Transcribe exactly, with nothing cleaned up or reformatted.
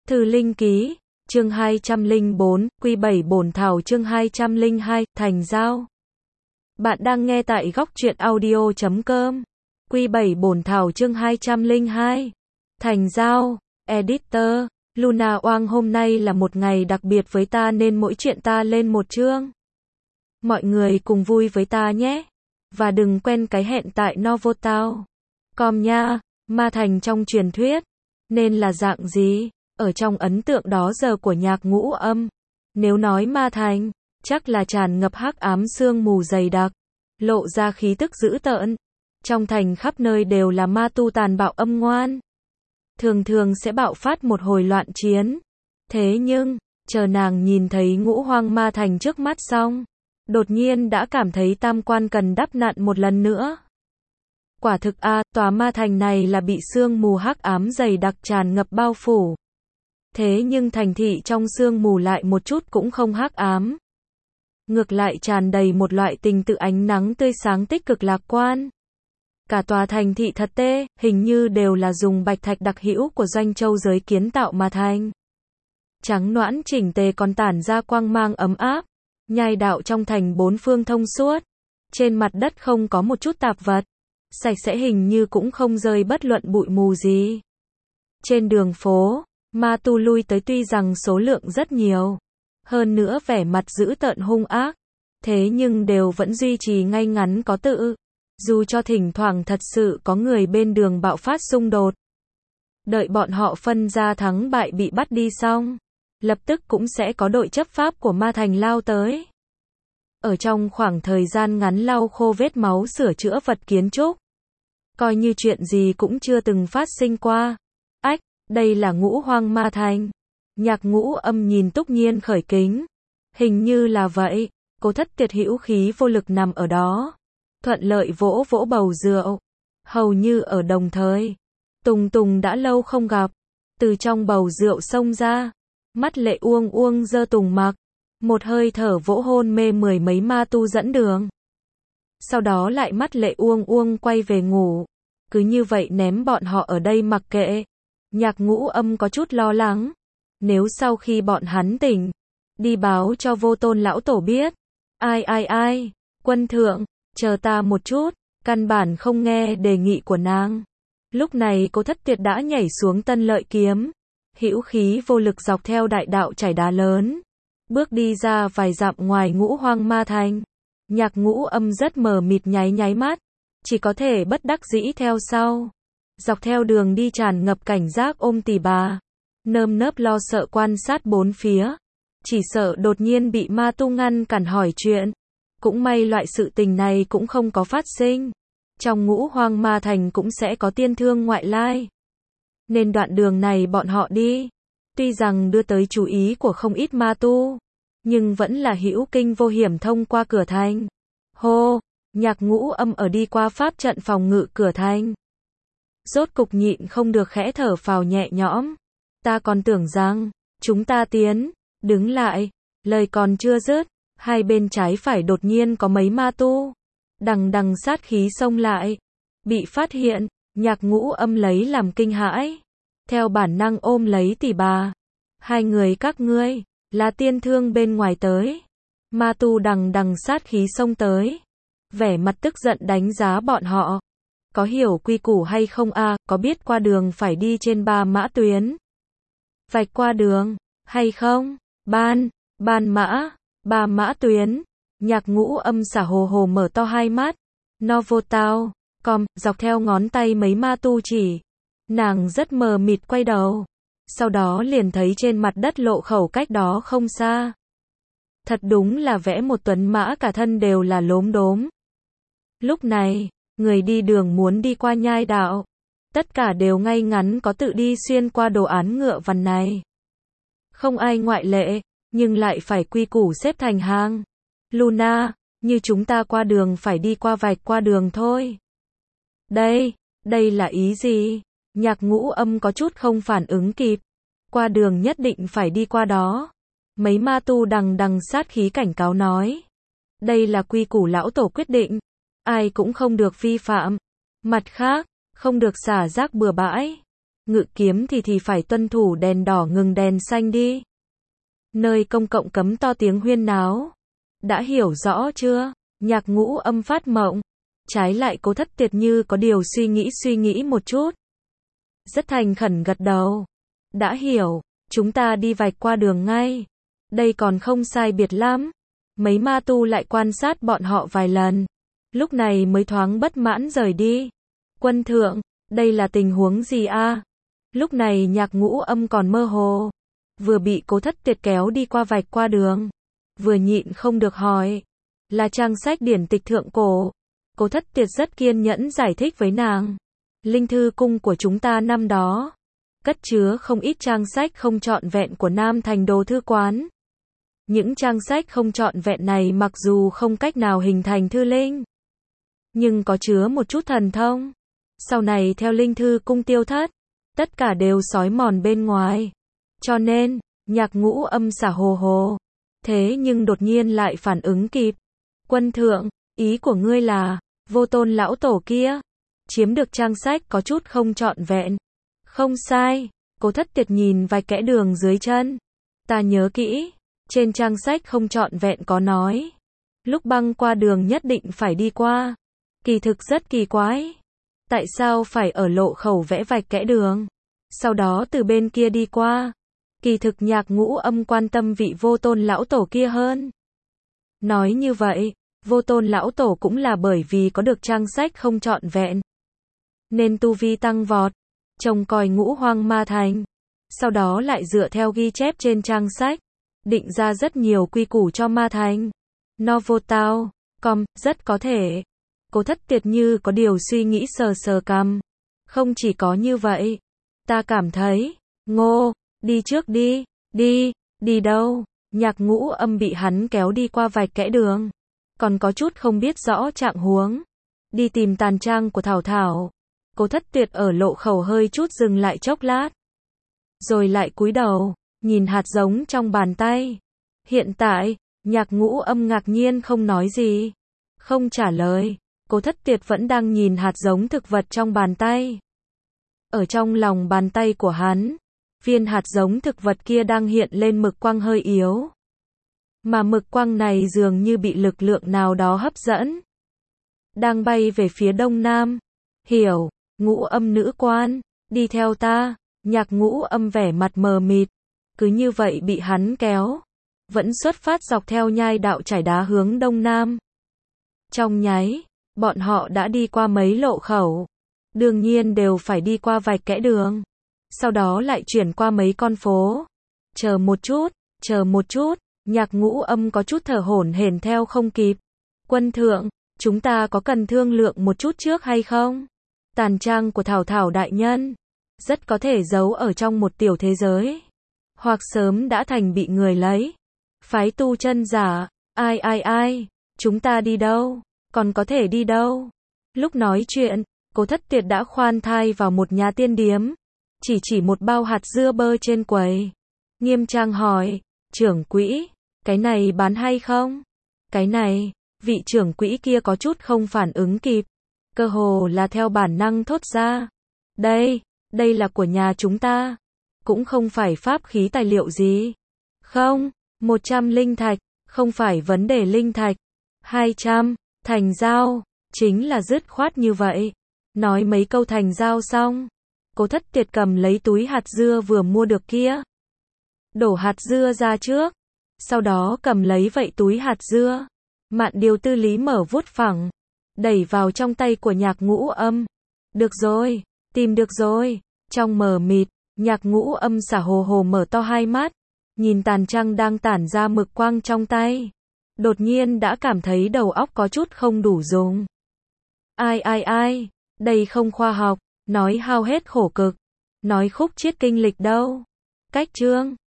Thư Linh Ký, chương hai trăm lẻ bốn, Quy bảy bổn thảo chương hai trăm lẻ hai, thành giao. Bạn đang nghe tại góc truyện audio chấm com. Quy bảy bổn thảo chương hai trăm lẻ hai, thành giao. Editor, Luna Oang, hôm nay là một ngày đặc biệt với ta nên mỗi chuyện ta lên một chương. Mọi người cùng vui với ta nhé. Và đừng quên cái hẹn tại Novotel chấm com nha. Ma thành trong truyền thuyết nên là dạng gì? Ở trong ấn tượng đó giờ của Nhạc Ngũ Âm, nếu nói ma thành, chắc là tràn ngập hắc ám sương mù dày đặc, lộ ra khí tức dữ tợn. Trong thành khắp nơi đều là ma tu tàn bạo âm ngoan. Thường thường sẽ bạo phát một hồi loạn chiến. Thế nhưng, chờ nàng nhìn thấy ngũ hoang ma thành trước mắt xong, đột nhiên đã cảm thấy tam quan cần đắp nặn một lần nữa. Quả thực a, à, tòa ma thành này là bị sương mù hắc ám dày đặc tràn ngập bao phủ. Thế nhưng thành thị trong sương mù lại một chút cũng không hắc ám. Ngược lại tràn đầy một loại tình tự ánh nắng tươi sáng tích cực lạc quan. Cả tòa thành thị thật tê, hình như đều là dùng bạch thạch đặc hữu của Doanh Châu giới kiến tạo mà thành. Trắng nõn chỉnh tề còn tản ra quang mang ấm áp. Nhai đạo trong thành bốn phương thông suốt. Trên mặt đất không có một chút tạp vật. Sạch sẽ, hình như cũng không rơi bất luận bụi mù gì. Trên đường phố, ma tu lui tới tuy rằng số lượng rất nhiều, hơn nữa vẻ mặt dữ tợn hung ác, thế nhưng đều vẫn duy trì ngay ngắn có tự. Dù cho thỉnh thoảng thật sự có người bên đường bạo phát xung đột. Đợi bọn họ phân ra thắng bại bị bắt đi xong, lập tức cũng sẽ có đội chấp pháp của ma thành lao tới. Ở trong khoảng thời gian ngắn lau khô vết máu, sửa chữa vật kiến trúc. Coi như chuyện gì cũng chưa từng phát sinh qua. Ách, đây là ngũ hoang ma thành. Nhạc Ngũ Âm nhìn Túc Nhiên khởi kính. Hình như là vậy. Cô thất tuyệt hữu khí vô lực nằm ở đó. Thuận lợi vỗ vỗ bầu rượu. Hầu như ở đồng thời. Tùng Tùng đã lâu không gặp. Từ trong bầu rượu xông ra. Mắt lệ uông uông giơ Tùng mặc. Một hơi thở vỗ hôn mê mười mấy ma tu dẫn đường. Sau đó lại mắt lệ uông uông quay về ngủ. Cứ như vậy ném bọn họ ở đây mặc kệ. Nhạc Ngũ Âm có chút lo lắng. Nếu sau khi bọn hắn tỉnh, đi báo cho Vô Tôn lão tổ biết. Ai ai ai, quân thượng, chờ ta một chút, căn bản không nghe đề nghị của nàng. Lúc này Cô Thất Tuyệt đã nhảy xuống Tân Lợi Kiếm. Hữu khí vô lực dọc theo đại đạo trải đá lớn. Bước đi ra vài dặm ngoài ngũ hoang ma thành. Nhạc Ngũ Âm rất mờ mịt nháy nháy mắt. Chỉ có thể bất đắc dĩ theo sau. Dọc theo đường đi tràn ngập cảnh giác ôm tỉ bà. Nơm nớp lo sợ quan sát bốn phía. Chỉ sợ đột nhiên bị ma tu ngăn cản hỏi chuyện. Cũng may loại sự tình này cũng không có phát sinh. Trong ngũ hoang ma thành cũng sẽ có tiên thương ngoại lai. Nên đoạn đường này bọn họ đi. Tuy rằng đưa tới chú ý của không ít ma tu. Nhưng vẫn là hữu kinh vô hiểm thông qua cửa thành. Hô! Nhạc Ngũ Âm ở đi qua pháp trận phòng ngự cửa thành. Rốt cục nhịn không được khẽ thở phào nhẹ nhõm. Ta còn tưởng rằng, chúng ta tiến, đứng lại, lời còn chưa dứt, hai bên trái phải đột nhiên có mấy ma tu. Đằng đằng sát khí xông lại. Bị phát hiện, Nhạc Ngũ Âm lấy làm kinh hãi. Theo bản năng ôm lấy tỷ bà. Hai người các ngươi, là tiên thương bên ngoài tới. Ma tu đằng đằng sát khí xông tới. Vẻ mặt tức giận đánh giá bọn họ. Có hiểu quy củ hay không a, à, có biết qua đường phải đi trên ba mã tuyến? Vạch qua đường, hay không? Ban, ban mã, ba mã tuyến. Nhạc Ngũ Âm xả hồ hồ mở to hai mắt. Novotel chấm com, dọc theo ngón tay mấy ma tu chỉ. Nàng rất mờ mịt quay đầu. Sau đó liền thấy trên mặt đất lộ khẩu cách đó không xa. Thật đúng là vẽ một tuấn mã cả thân đều là lốm đốm. Lúc này, người đi đường muốn đi qua nhai đạo. Tất cả đều ngay ngắn có tự đi xuyên qua đồ án ngựa vằn này. Không ai ngoại lệ, nhưng lại phải quy củ xếp thành hàng. Luna, như chúng ta qua đường phải đi qua vạch qua đường thôi. Đây, đây là ý gì? Nhạc Ngũ Âm có chút không phản ứng kịp. Qua đường nhất định phải đi qua đó. Mấy ma tu đằng đằng sát khí cảnh cáo nói. Đây là quy củ lão tổ quyết định. Ai cũng không được vi phạm. Mặt khác, không được xả rác bừa bãi. ngự kiếm thì thì phải tuân thủ đèn đỏ ngừng đèn xanh đi. Nơi công cộng cấm to tiếng huyên náo. Đã hiểu rõ chưa? Nhạc Ngũ Âm phát mộng. Trái lại Cố Thất Tiệt như có điều suy nghĩ suy nghĩ một chút. Rất thành khẩn gật đầu. Đã hiểu, chúng ta đi vạch qua đường ngay. Đây còn không sai biệt lắm. Mấy ma tu lại quan sát bọn họ vài lần. Lúc này mới thoáng bất mãn rời đi. Quân thượng, đây là tình huống gì a? Lúc này Nhạc Ngũ Âm còn mơ hồ. Vừa bị Cố Thất Tiệt kéo đi qua vạch qua đường. Vừa nhịn không được hỏi. Là trang sách điển tịch thượng cổ. Cố Thất Tiệt rất kiên nhẫn giải thích với nàng. Linh thư cung của chúng ta năm đó. Cất chứa không ít trang sách không trọn vẹn của Nam Thành Đồ Thư Quán. Những trang sách không trọn vẹn này mặc dù không cách nào hình thành thư linh. Nhưng có chứa một chút thần thông. Sau này theo linh thư cung tiêu thất. Tất cả đều xói mòn bên ngoài. Cho nên, Nhạc Ngũ Âm xả hồ hồ. Thế nhưng đột nhiên lại phản ứng kịp. Quân thượng, ý của ngươi là, Vô Tôn lão tổ kia, chiếm được trang sách có chút không trọn vẹn. Không sai, Cố Thất Tiệt nhìn vài kẽ đường dưới chân. Ta nhớ kỹ, trên trang sách không trọn vẹn có nói. Lúc băng qua đường nhất định phải đi qua. Kỳ thực rất kỳ quái. Tại sao phải ở lộ khẩu vẽ vạch kẽ đường? Sau đó từ bên kia đi qua. Kỳ thực Nhạc Ngũ Âm quan tâm vị Vô Tôn lão tổ kia hơn. Nói như vậy, Vô Tôn lão tổ cũng là bởi vì có được trang sách không trọn vẹn. Nên tu vi tăng vọt, trông coi Ngũ Hoang Ma Thành. Sau đó lại dựa theo ghi chép trên trang sách, định ra rất nhiều quy củ cho Ma Thành. Novotao, com, rất có thể. Cố Thất Tiệt như có điều suy nghĩ sờ sờ cằm. Không chỉ có như vậy. Ta cảm thấy, Ngô, đi trước đi, đi, đi đâu? Nhạc Ngũ Âm bị hắn kéo đi qua vạch kẽ đường. Còn có chút không biết rõ trạng huống. Đi tìm tàn trang của Thảo Thảo. Cố Thất Tiệt ở lộ khẩu hơi chút dừng lại chốc lát. Rồi lại cúi đầu, nhìn hạt giống trong bàn tay. Hiện tại, Nhạc Ngũ Âm ngạc nhiên không nói gì. Không trả lời. Cố Thất Tiệt vẫn đang nhìn hạt giống thực vật trong bàn tay. Ở trong lòng bàn tay của hắn, viên hạt giống thực vật kia đang hiện lên mực quang hơi yếu. Mà mực quang này dường như bị lực lượng nào đó hấp dẫn. Đang bay về phía đông nam. Hiểu, Ngũ Âm nữ quan, đi theo ta. Nhạc Ngũ Âm vẻ mặt mờ mịt. Cứ như vậy bị hắn kéo. Vẫn xuất phát dọc theo nhai đạo trải đá hướng đông nam. Trong nháy, bọn họ đã đi qua mấy lộ khẩu. Đương nhiên đều phải đi qua vạch kẽ đường. Sau đó lại chuyển qua mấy con phố. Chờ một chút, chờ một chút. Nhạc Ngũ Âm có chút thở hổn hển theo không kịp. Quân thượng, chúng ta có cần thương lượng một chút trước hay không? Tàn trang của Thảo Thảo đại nhân, rất có thể giấu ở trong một tiểu thế giới. Hoặc sớm đã thành bị người lấy. Phái tu chân giả, ai ai ai, chúng ta đi đâu? Còn có thể đi đâu? Lúc nói chuyện, Cố Thất Tiệt đã khoan thai vào một nhà tiên điếm. Chỉ chỉ một bao hạt dưa bơ trên quầy. Nghiêm trang hỏi, trưởng quỹ, cái này bán hay không? Cái này, vị trưởng quỹ kia có chút không phản ứng kịp. Cơ hồ là theo bản năng thốt ra. Đây, đây là của nhà chúng ta. Cũng không phải pháp khí tài liệu gì. Không, một trăm linh thạch, không phải vấn đề linh thạch. Hai trăm, thành giao, chính là dứt khoát như vậy. Nói mấy câu thành giao xong. Cố Thất Tiệt cầm lấy túi hạt dưa vừa mua được kia. Đổ hạt dưa ra trước. Sau đó cầm lấy vậy túi hạt dưa. Mạn Điều Tư lý mở vuốt phẳng. Đẩy vào trong tay của Nhạc Ngũ Âm. Được rồi, tìm được rồi. Trong mờ mịt, Nhạc Ngũ Âm xả hồ hồ mở to hai mắt. Nhìn tàn trăng đang tản ra mực quang trong tay. Đột nhiên đã cảm thấy đầu óc có chút không đủ dùng. Ai ai ai, đây không khoa học. Nói hao hết khổ cực. Nói khúc chiết kinh lịch đâu. Cách chương